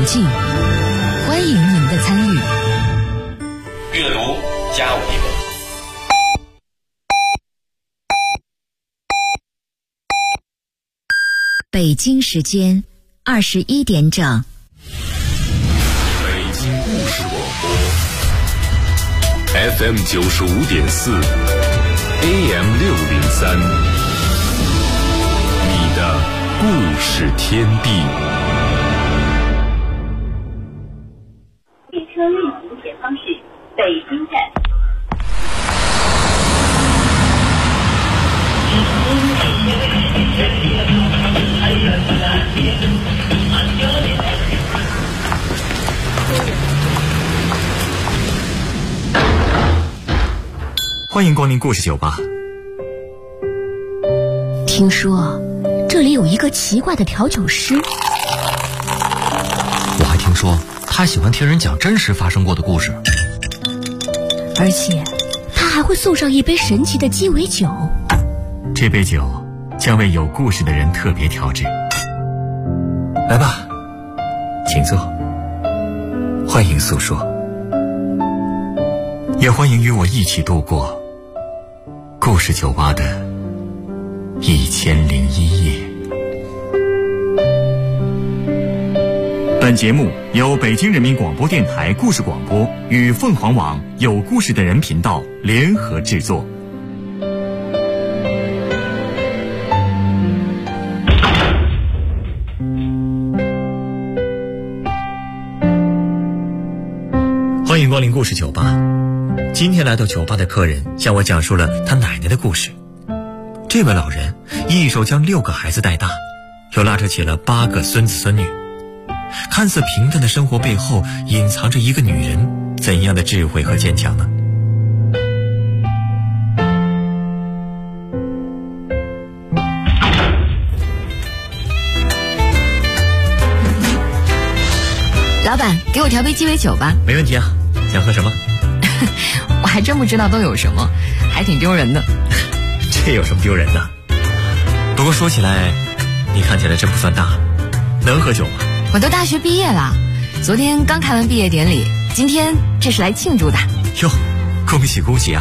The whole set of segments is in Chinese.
记，欢迎您的参与。 阅读加我一个。 北京时间21点整。 北京故事广播 FM 95.4 AM 603，你的故事天地。 列车运行前方是北京站。 欢迎光临故事酒吧。 听说这里有一个奇怪的调酒师， 我还听说他喜欢听人讲真实发生过的故事， 而且他还会送上一杯神奇的鸡尾酒。 这杯酒将为有故事的人特别调制。来吧，请坐，欢迎诉说，也欢迎与我一起度过故事酒吧的1001夜。本节目由北京人民广播电台故事广播与凤凰网有故事的人频道联合制作。欢迎光临故事酒吧。今天来到酒吧的客人向我讲述了他奶奶的故事。这位老人一手将6个孩子带大，又拉扯起了8个孙子孙女。看似平淡的生活背后，隐藏着一个女人怎样的智慧和坚强呢？ 老板，给我调杯鸡尾酒吧。 没问题啊，想喝什么？ 我还真不知道都有什么，还挺丢人的。 这有什么丢人的？不过说起来，你看起来真不算大，能喝酒吗？ 我都大学毕业了，昨天刚开完毕业典礼，今天这是来庆祝的。 哟，恭喜恭喜啊！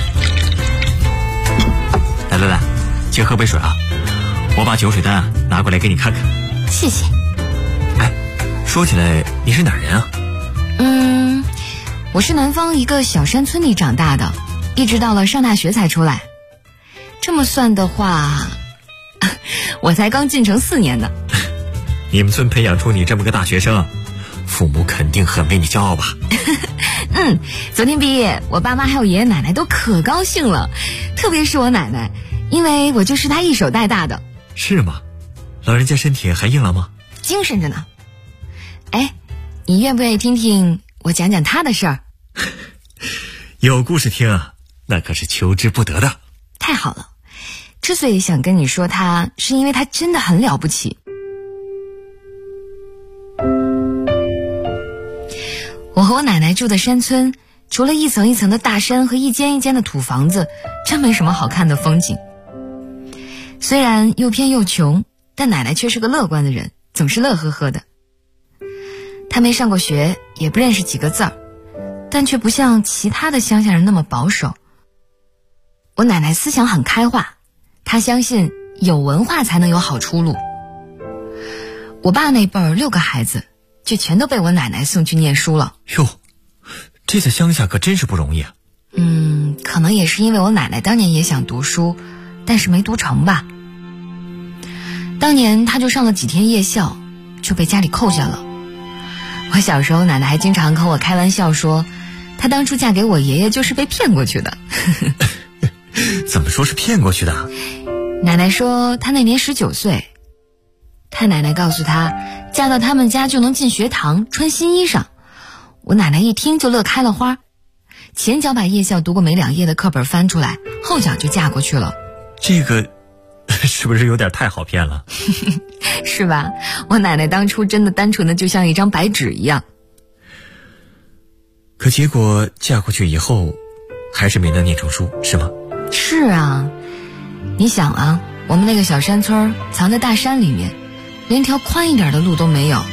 来，先喝杯水啊，我把酒水单拿过来给你看看。 谢谢。 哎，说起来你是哪儿人啊？ 我是南方一个小山村里长大的，一直到了上大学才出来。这么算的话，我才刚进城4年呢。 你们村培养出你这么个大学生，父母肯定很为你骄傲吧？ 昨天毕业，我爸妈还有爷爷奶奶都可高兴了，特别是我奶奶，因为我就是她一手带大的。 是吗？老人家身体还硬朗吗？ 精神着呢。哎，你愿不愿意听听我讲讲她的事儿？ 有故事听啊，那可是求之不得的。 太好了，之所以想跟你说她，是因为她真的很了不起。我和我奶奶住的山村，除了一层一层的大山和一间一间的土房子，真没什么好看的风景。虽然又偏又穷，但奶奶却是个乐观的人，总是乐呵呵的。她没上过学，也不认识几个字儿，但却不像其他的乡下人那么保守。我奶奶思想很开化，她相信有文化才能有好出路。我爸那辈儿6个孩子，就全都被我奶奶送去念书了。 哟，这在乡下可真是不容易啊。 可能也是因为我奶奶当年也想读书，但是没读成吧。当年她就上了几天夜校，就被家里扣下了。我小时候，奶奶还经常和我开玩笑说，她当初嫁给我爷爷就是被骗过去的。 怎么说是骗过去的？ 奶奶说她那年19岁，她奶奶告诉她，嫁到他们家就能进学堂，穿新衣裳。我奶奶一听就乐开了花，前脚把夜校读过没2页的课本翻出来，后脚就嫁过去了。 这个是不是有点太好骗了？ 是吧？我奶奶当初真的单纯的就像一张白纸一样。 可结果嫁过去以后，还是没能念成书，是吗？ 是啊，你想啊，我们那个小山村藏在大山里面，连条宽一点的路都没有，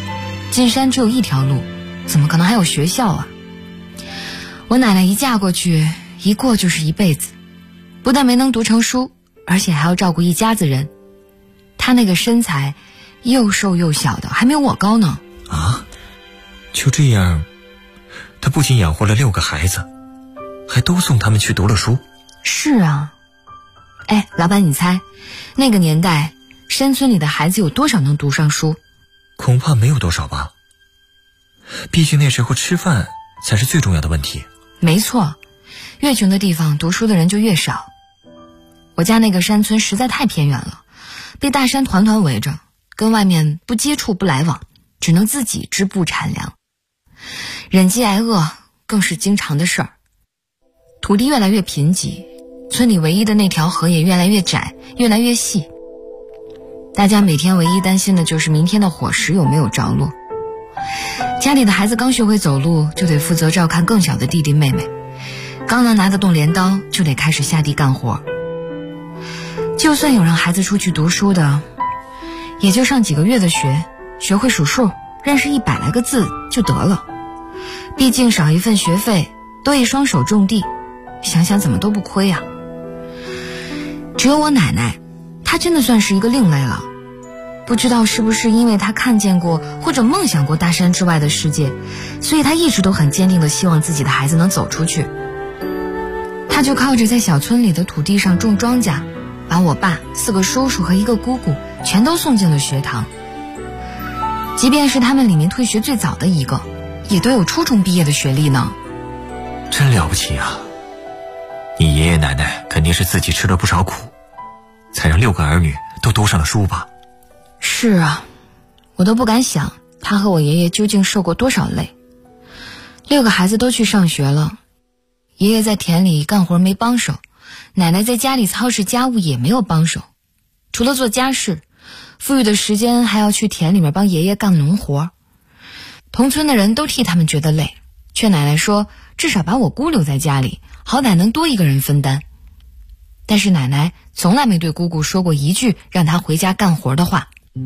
进山只有一条路，怎么可能还有学校啊？我奶奶一嫁过去，一过就是一辈子，不但没能读成书，而且还要照顾一家子人。她那个身材又瘦又小的，还没有我高呢。 啊，就这样，她不仅养活了6个孩子，还都送他们去读了书。 是啊。哎，老板，你猜那个年代山村里的孩子有多少能读上书？ 恐怕没有多少吧，毕竟那时候吃饭才是最重要的问题。 没错，越穷的地方读书的人就越少。我家那个山村实在太偏远了，被大山团团围着，跟外面不接触不来往，只能自己织布产粮，忍饥挨饿更是经常的事儿。土地越来越贫瘠，村里唯一的那条河也越来越窄，越来越细。大家每天唯一担心的就是明天的伙食有没有着落。家里的孩子刚学会走路，就得负责照看更小的弟弟妹妹，刚能拿得动镰刀，就得开始下地干活。就算有让孩子出去读书的，也就上几个月的学，学会数数，认识100来个字就得了。毕竟少一份学费，多一双手种地，想想怎么都不亏啊。只有我奶奶，她真的算是一个另类了。不知道是不是因为她看见过或者梦想过大山之外的世界，所以她一直都很坚定地希望自己的孩子能走出去。她就靠着在小村里的土地上种庄稼，把我爸、4个叔叔和1个姑姑全都送进了学堂。即便是他们里面退学最早的一个，也都有初中毕业的学历呢。 真了不起啊！你爷爷奶奶肯定是自己吃了不少苦，才让6个儿女都读上了书吧？ 是啊，我都不敢想他和我爷爷究竟受过多少累。6个孩子都去上学了，爷爷在田里干活没帮手，奶奶在家里操持家务也没有帮手，除了做家事，富裕的时间还要去田里面帮爷爷干农活。同村的人都替他们觉得累，却奶奶说至少把我姑留在家里，好歹能多1个人分担。但是奶奶从来没对姑姑说过一句让她回家干活的话。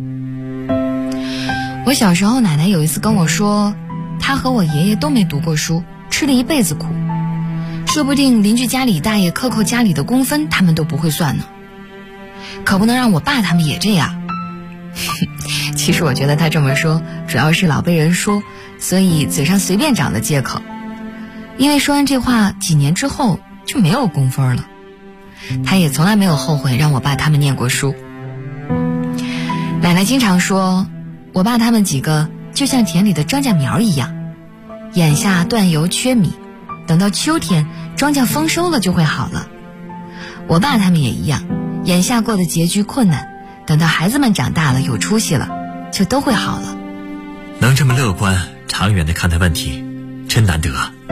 我小时候奶奶有一次跟我说，她和我爷爷都没读过书，吃了一辈子苦，说不定邻居家里大爷克扣家里的工分他们都不会算呢。可不能让我爸他们也这样。其实我觉得他这么说主要是老被人说，所以嘴上随便找的借口。因为说完这话几年之后就没有工分了。他也从来没有后悔让我爸他们念过书。奶奶经常说，我爸他们几个就像田里的庄稼苗一样，眼下断油缺米，等到秋天庄稼丰收了就会好了。我爸他们也一样，眼下过得拮据困难，等到孩子们长大了有出息了，就都会好了。 能这么乐观长远地看待问题，真难得。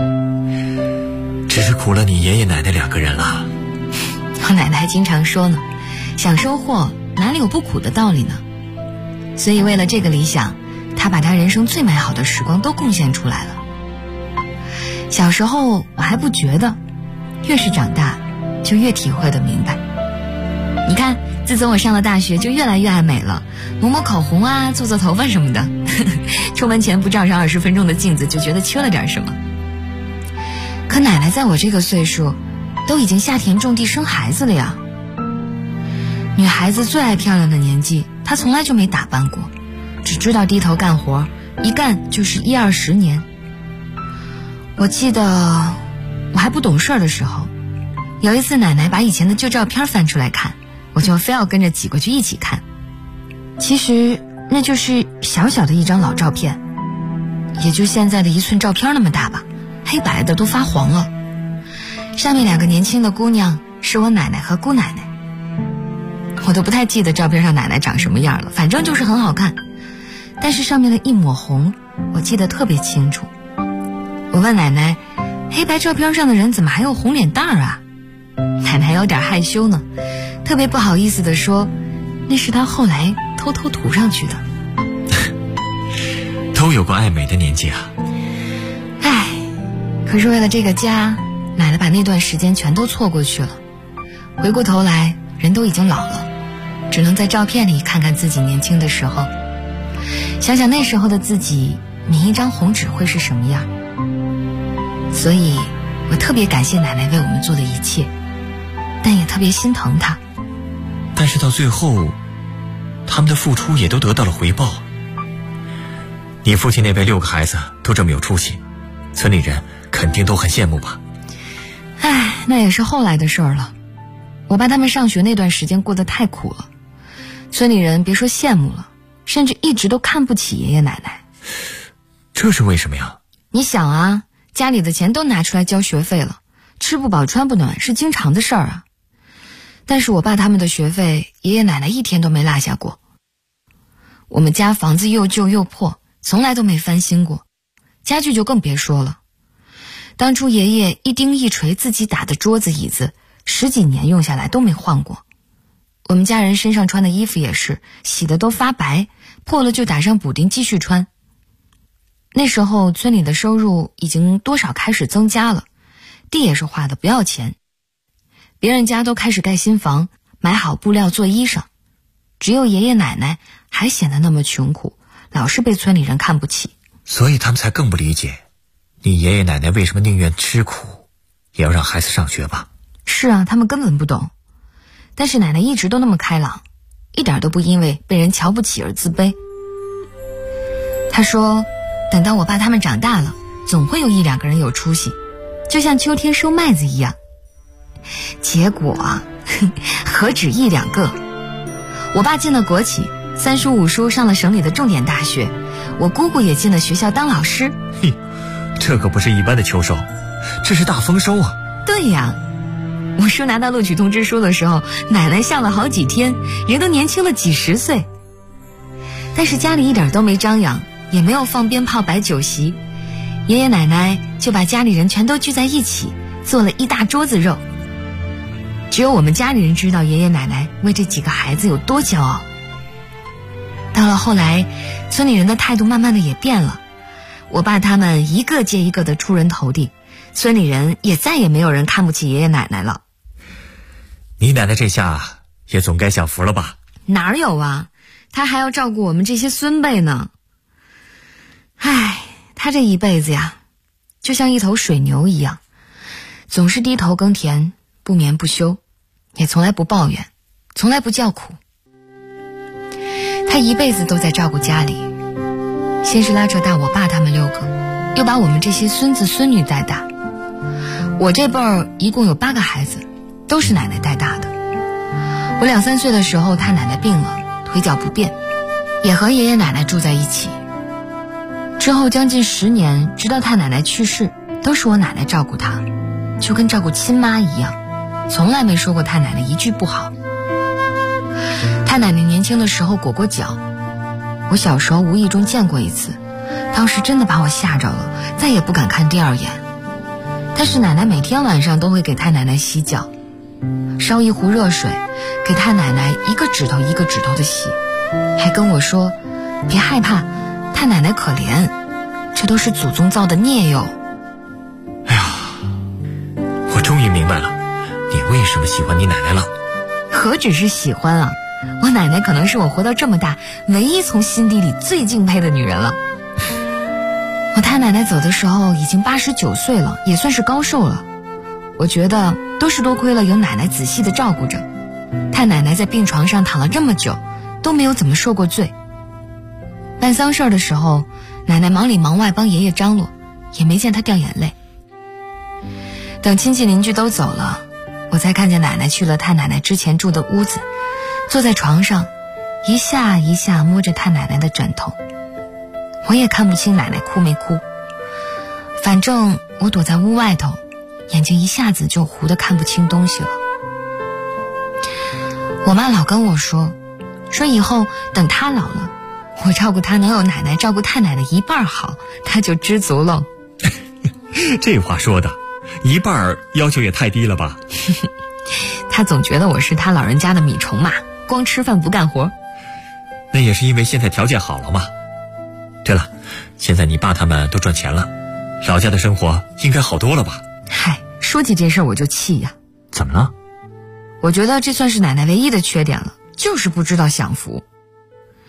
只是苦了你爷爷奶奶2个人了。 我奶奶还经常说呢，想收获哪里有不苦的道理呢？所以为了这个理想，她把她人生最美好的时光都贡献出来了。小时候我还不觉得，越是长大就越体会得明白。你看，自从我上了大学就越来越爱美了，抹抹口红啊，做做头发什么的出门前不照上20分钟的镜子就觉得缺了点什么。可奶奶在我这个岁数都已经下田种地生孩子了呀。女孩子最爱漂亮的年纪，她从来就没打扮过，只知道低头干活，一干就是10-20年。我记得我还不懂事的时候，有一次奶奶把以前的旧照片翻出来看，我就非要跟着挤过去一起看。其实那就是小小的一张老照片，也就现在的1寸照片那么大吧，黑白的都发黄了。上面2个年轻的姑娘是我奶奶和姑奶奶，我都不太记得照片上奶奶长什么样了，反正就是很好看。但是上面的一抹红我记得特别清楚。我问奶奶，黑白照片上的人怎么还有红脸蛋啊？奶奶有点害羞呢，特别不好意思地说，那是她后来偷偷涂上去的。 都有过爱美的年纪啊。 唉，可是为了这个家，奶奶把那段时间全都错过去了。回过头来，人都已经老了，只能在照片里看看自己年轻的时候。 想想那时候的自己，抿一张红纸会是什么样。所以我特别感谢奶奶为我们做的一切，但也特别心疼她。 但是到最后，他们的付出也都得到了回报。你父亲那辈6个孩子都这么有出息，村里人肯定都很羡慕吧？ 唉，那也是后来的事儿了。我爸他们上学那段时间过得太苦了，村里人别说羡慕了，甚至一直都看不起爷爷奶奶。 这是为什么呀？ 你想啊，家里的钱都拿出来交学费了，吃不饱穿不暖是经常的事儿啊。但是我爸他们的学费，爷爷奶奶一天都没落下过。我们家房子又旧又破，从来都没翻新过，家具就更别说了。当初爷爷一钉一锤自己打的桌子椅子，10几年用下来都没换过。我们家人身上穿的衣服也是洗的都发白，破了就打上补丁继续穿。那时候村里的收入已经多少开始增加了，地也是划的不要钱，别人家都开始盖新房，买好布料做衣裳，只有爷爷奶奶还显得那么穷苦，老是被村里人看不起。 所以他们才更不理解你爷爷奶奶为什么宁愿吃苦也要让孩子上学吧。 是啊，他们根本不懂。但是奶奶一直都那么开朗，一点都不因为被人瞧不起而自卑。她说等到我爸他们长大了，总会有1、2个人有出息，就像秋天收麦子一样。结果啊，何止1、2个。我爸进了国企，3书5书上了省里的重点大学，我姑姑也进了学校当老师。 嘿，这可不是一般的秋收，这是大丰收啊。 对呀，我叔拿到录取通知书的时候，奶奶笑了好几天，人都年轻了几10岁。但是家里一点都没张扬，也没有放鞭炮摆酒席，爷爷奶奶就把家里人全都聚在一起，做了一大桌子肉。只有我们家里人知道爷爷奶奶为这几个孩子有多骄傲。到了后来，村里人的态度慢慢的也变了，我爸他们一个接一个的出人头地，村里人也再也没有人看不起爷爷奶奶了。 你奶奶这下也总该享福了吧？ 哪有啊，她还要照顾我们这些孙辈呢。唉，她这一辈子呀，就像一头水牛一样，总是低头耕田，不眠不休，也从来不抱怨，从来不叫苦。她一辈子都在照顾家里，先是拉扯大我爸他们6个，又把我们这些孙子孙女带大。我这辈儿一共有8个孩子，都是奶奶带大的。我2、3岁的时候，她奶奶病了，腿脚不便，也和爷爷奶奶住在一起。之后将近10年，直到她奶奶去世，都是我奶奶照顾她，就跟照顾亲妈一样，从来没说过她奶奶一句不好。她奶奶年轻的时候裹过脚，我小时候无意中见过一次，当时真的把我吓着了，再也不敢看第2眼。但是奶奶每天晚上都会给她奶奶洗脚，烧一壶热水，给她奶奶一个指头一个指头的洗，还跟我说别害怕，她奶奶可怜，这都是祖宗造的孽哟。 哎呀，我终于明白了你为什么喜欢你奶奶了。 何止是喜欢啊，我奶奶可能是我活到这么大唯一从心底里最敬佩的女人了。我太奶奶走的时候已经89岁了，也算是高寿了。我觉得都是多亏了有奶奶仔细的照顾着，太奶奶在病床上躺了这么久，都没有怎么受过罪。办丧事的时候，奶奶忙里忙外帮爷爷张罗，也没见她掉眼泪。等亲戚邻居都走了，我才看见奶奶去了太奶奶之前住的屋子，坐在床上，一下一下摸着太奶奶的枕头。我也看不清奶奶哭没哭，反正我躲在屋外头，眼睛一下子就糊得看不清东西了。我妈老跟我说以后等她老了，我照顾她能有奶奶照顾太奶奶1半好，她就知足了。 这话说的1半要求也太低了吧？ 她总觉得我是她老人家的米虫嘛，光吃饭不干活。 那也是因为现在条件好了嘛。对了，现在你爸他们都赚钱了，老家的生活应该好多了吧？ 嗨，说起这事我就气呀。 怎么了？我觉得这算是奶奶唯一的缺点了，就是不知道享福。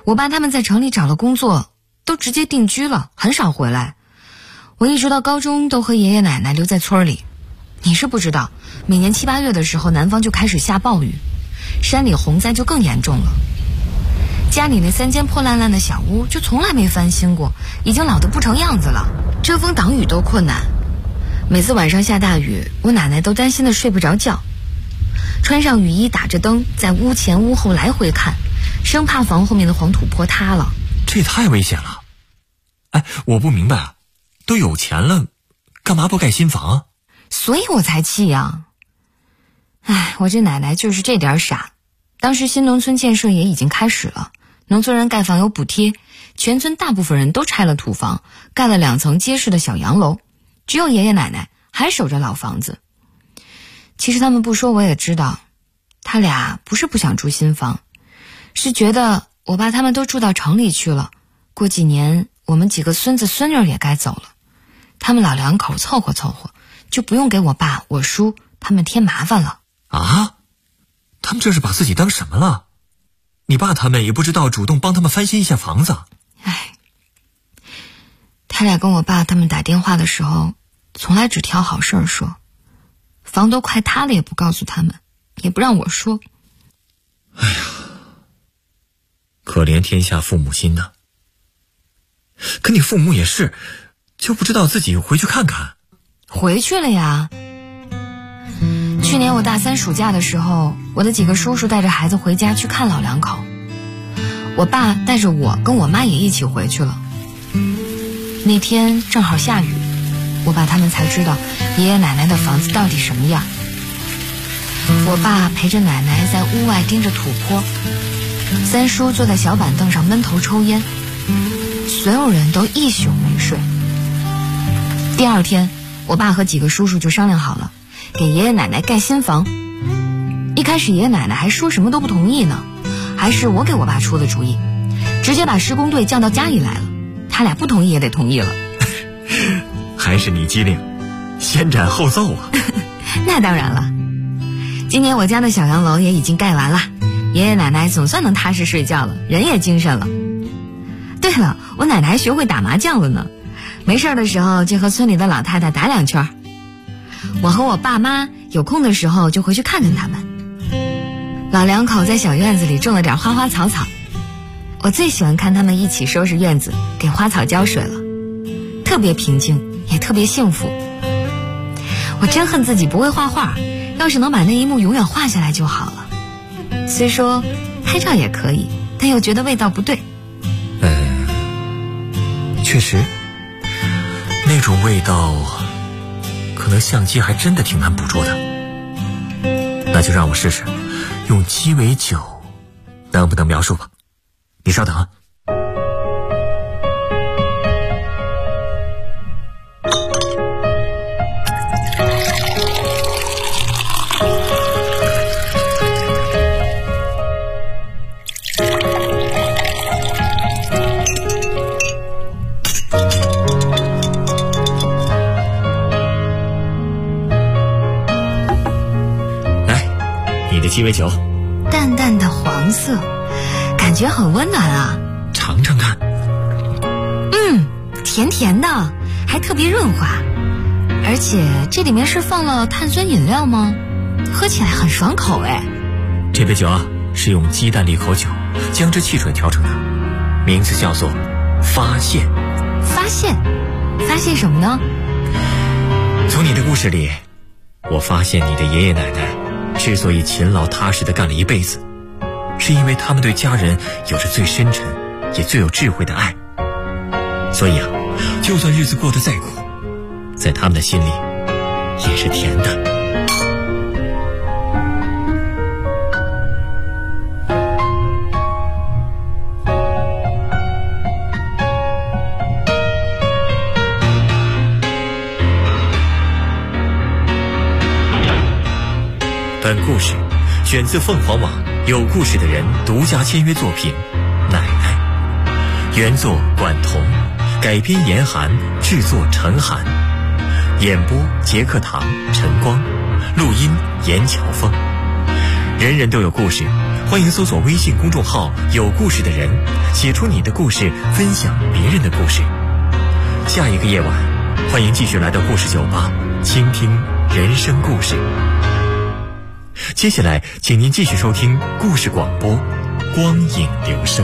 我爸他们在城里找了工作，都直接定居了，很少回来。我一直到高中都和爷爷奶奶留在村里。你是不知道，每年7、8月的时候，南方就开始下暴雨，山里洪灾就更严重了。家里那3间破烂烂的小屋就从来没翻新过，已经老得不成样子了，遮风挡雨都困难。每次晚上下大雨，我奶奶都担心的睡不着觉，穿上雨衣，打着灯，在屋前屋后来回看，生怕房后面的黄土坡塌了。 这也太危险了。哎，我不明白啊，都有钱了，干嘛不盖新房？ 所以我才气呀。哎，我这奶奶就是这点傻。当时新农村建设也已经开始了，农村人盖房有补贴，全村大部分人都拆了土房，盖了2层结实的小洋楼，只有爷爷奶奶还守着老房子。其实他们不说我也知道，他俩不是不想住新房，是觉得我爸他们都住到城里去了，过几年我们几个孙子孙女也该走了，他们老2口凑合凑合，就不用给我爸我叔他们添麻烦了。 啊？他们这是把自己当什么了？你爸他们也不知道主动帮他们翻新一下房子。 哎，他俩跟我爸他们打电话的时候，从来只挑好事儿说，房都快塌了也不告诉他们，也不让我说。 哎呀，可怜天下父母心呐。可你父母也是，就不知道自己回去看看。 回去了呀。去年我大3暑假的时候，我的几个叔叔带着孩子回家去看老2口，我爸带着我跟我妈也一起回去了。那天正好下雨，我爸他们才知道爷爷奶奶的房子到底什么样。我爸陪着奶奶在屋外盯着土坡，3叔坐在小板凳上闷头抽烟，所有人都一宿没睡。第2天，我爸和几个叔叔就商量好了，给爷爷奶奶盖新房。一开始爷爷奶奶还说什么都不同意呢，还是我给我爸出的主意，直接把施工队叫到家里来了，他俩不同意也得同意了。 还是你机灵，先斩后奏啊。 那当然了，今年我家的小洋楼也已经盖完了，爷爷奶奶总算能踏实睡觉了，人也精神了。对了，我奶奶还学会打麻将了呢，没事的时候就和村里的老太太打2圈。我和我爸妈有空的时候就回去看看他们。老2口在小院子里种了点花花草草，我最喜欢看他们一起收拾院子，给花草浇水了，特别平静，也特别幸福。我真恨自己不会画画，要是能把那一幕永远画下来就好了。虽说拍照也可以，但又觉得味道不对。 确实，那种味道可能相机还真的挺难捕捉的。那就让我试试用鸡尾酒能不能描述吧。你稍等啊。鸡尾酒， 淡淡的黄色，感觉很温暖啊。 尝尝看。 甜甜的，还特别润滑。而且这里面是放了碳酸饮料吗？喝起来很爽口哎。 这杯酒啊，是用鸡蛋利口酒、姜汁汽水调成的，名字叫做发现。 发现？发现什么呢？ 从你的故事里，我发现你的爷爷奶奶之所以勤劳踏实地干了一辈子，是因为他们对家人有着最深沉也最有智慧的爱。所以啊，就算日子过得再苦，在他们的心里也是甜的。本故事选自凤凰网有故事的人独家签约作品《奶奶》，原作管彤，改编严寒，制作陈寒，演播杰克堂、陈光，录音严乔峰。人人都有故事， 欢迎搜索微信公众号“有故事的人”，写出你的故事，分享别人的故事。下一个夜晚，欢迎继续来到故事酒吧，倾听人生故事。接下来，请您继续收听故事广播《光影留声》。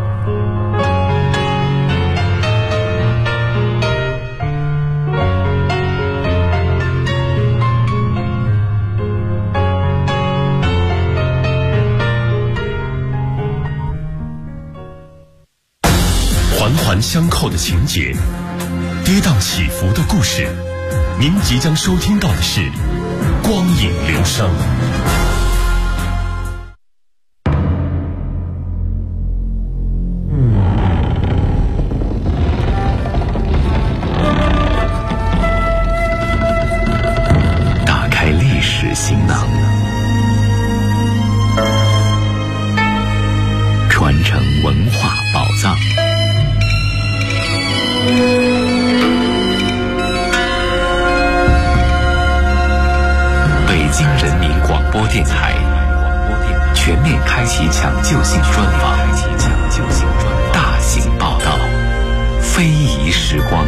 环环相扣的情节，跌宕起伏的故事，您即将收听到的是《光影留声》。 打开历史行囊，传承文化宝藏。北京人民广播电台全面开启抢救性专访，大型报道，非遗时光。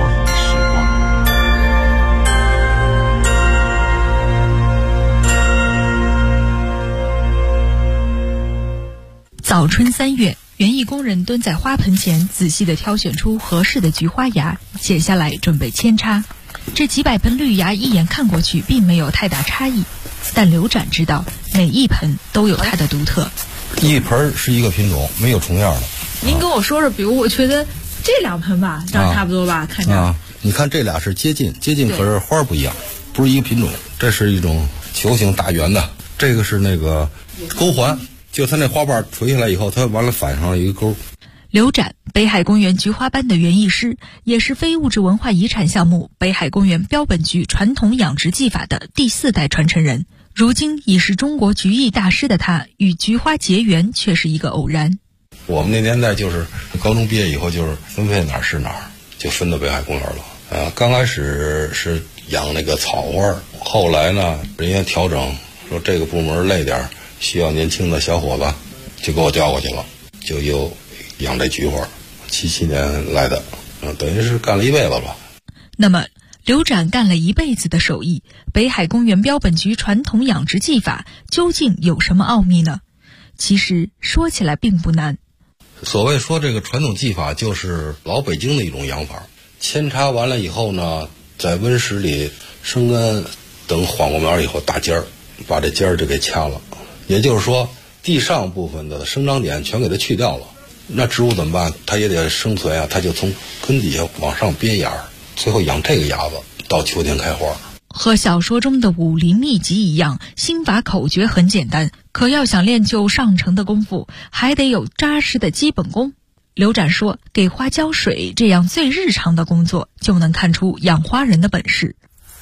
早春3月，园艺工人蹲在花盆前，仔细地挑选出合适的菊花芽，剪下来准备扦插。这几百盆绿芽一眼看过去并没有太大差异，但刘展知道每一盆都有它的独特。 一盆是一个品种，没有重样的。 您跟我说说，比如我觉得这2盆吧，长差不多吧，看着。 你看这俩是接近，可是花不一样，不是一个品种。这是一种球形大圆的，这个是那个钩环。就它那花瓣垂下来以后，它完了反上了一个钩。 刘展，北海公园菊花班的园艺师，也是非物质文化遗产项目北海公园标本菊传统养殖技法的第4代传承人。如今已是中国菊艺大师的他，与菊花结缘却是一个偶然。 我们那年代就是高中毕业以后，就是分配哪儿是哪儿，就分到北海公园了。刚开始是养那个草花，后来呢，人家调整说这个部门累点，需要年轻的小伙子，就给我调过去了，就又养这菊花。77年来的，等于是干了一辈子吧。 那么刘展干了一辈子的手艺，北海公园标本菊传统养殖技法究竟有什么奥秘呢？其实说起来并不难。 所谓说这个传统技法，就是老北京的一种养法。扦插完了以后呢，在温室里生根，等缓过苗以后打尖儿，把这尖儿就给掐了。也就是说，地上部分的生长点全给它去掉了。那植物怎么办？它也得生存啊，它就从根底下往上编芽，最后养这个芽子，到秋天开花。 和小说中的武林秘籍一样，心法口诀很简单，可要想练就上乘的功夫，还得有扎实的基本功。刘展说，给花浇水这样最日常的工作，就能看出养花人的本事。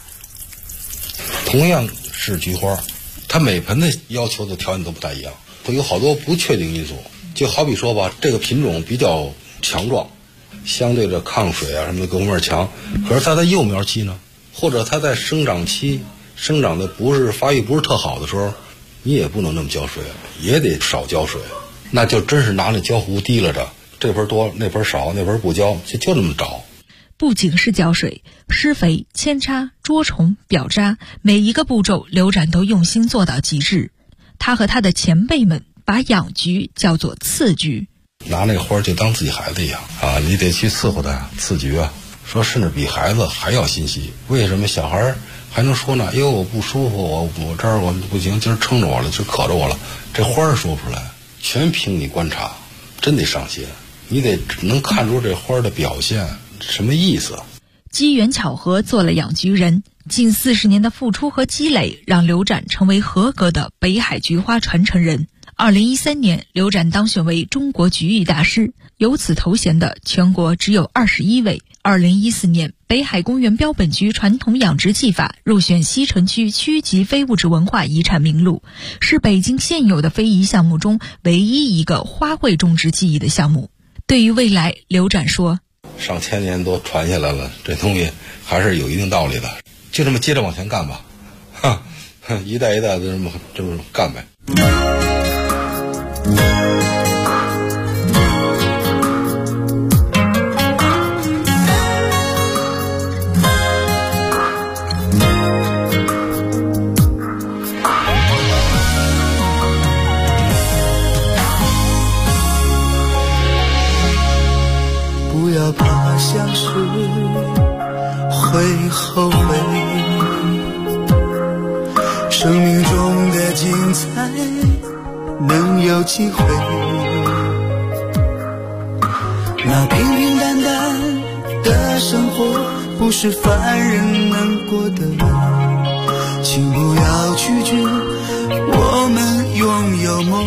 同样是菊花，它每盆的要求的条件都不太一样，会有好多不确定因素。就好比说吧，这个品种比较强壮，相对的抗水啊什么的各方面强，可是它在幼苗期呢，或者它在生长期生长的不是发育不是特好的时候，你也不能那么浇水，也得少浇水，那就真是拿那浇壶提了着，这盆多那盆少，那盆不浇，就那么找。 不仅是浇水、施肥、扦插、捉虫、表扎，每一个步骤刘展都用心做到极致。他和他的前辈们把养菊叫做次菊， 拿那个花就当自己孩子一样啊，你得去伺候它，次菊啊，说甚至比孩子还要心细。为什么小孩还能说呢？哎呦，我不舒服，我这儿我不行，今儿撑着我了，今儿渴着我了。这花儿说不出来，全凭你观察，真得上心，你得能看出这花的表现什么意思。 机缘巧合做了养菊人，近40年的付出和积累，让刘展成为合格的北海菊花传承人。2013年，刘展当选为中国菊艺大师，有此头衔的全国只有21位。2014年，北海公园标本菊传统养殖技法入选西城区区级非物质文化遗产名录，是北京现有的非遗项目中唯一一个花卉种植技艺的项目。对于未来，刘展说， 上千年都传下来了，这东西还是有一定道理的，就这么接着往前干吧，一代一代的这么干呗。 时会后悔，生命中的精彩能有机会，那平平淡淡的生活不是凡人能过的，请不要拒绝我们拥有梦。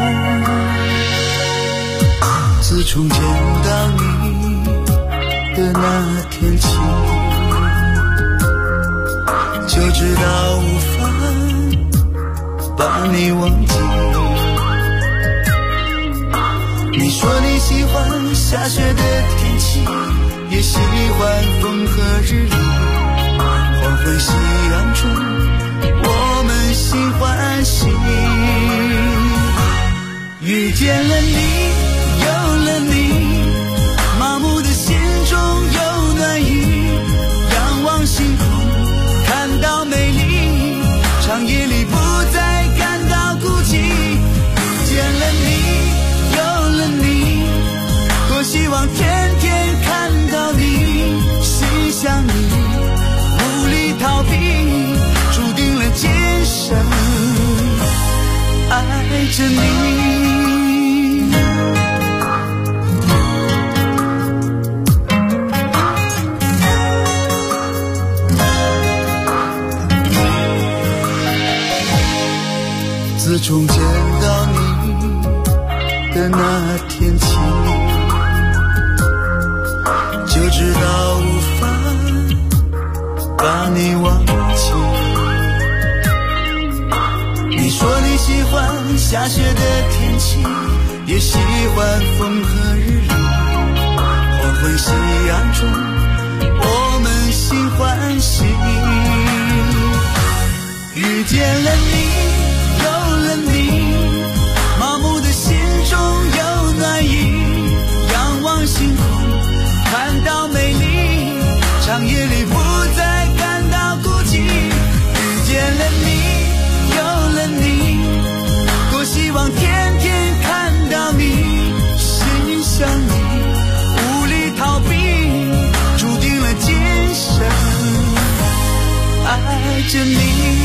自从见到你的那天起，就知道无法把你忘记。你说你喜欢下雪的天气，也喜欢风和日丽，黄昏夕阳中我们心欢喜。遇见了你，有了你，麻木的心中有暖意，仰望星空看到美丽，长夜里不再感到孤寂。遇见了你，有了你，多希望天天看到你，心想你，无力逃避，注定了今生爱着你。自从见到你的那天起，就知道无法把你忘记。你说你喜欢下雪的天气，也喜欢风和日丽，黄昏夕阳中我们心欢喜。遇见了你，有了你，麻木的心中有暖意，仰望星空看到美丽，长夜里不再感到孤寂。遇见了你，有了你，多希望天天看到你，心想你，无力逃避，注定了今生爱着你。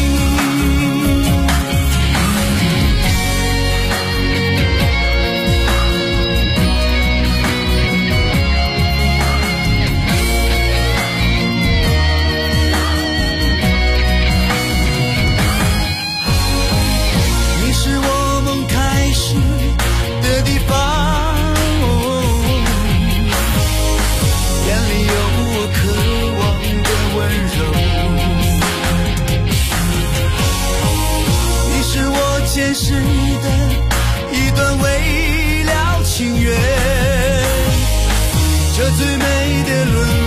前世的一段未了情缘，这最美的轮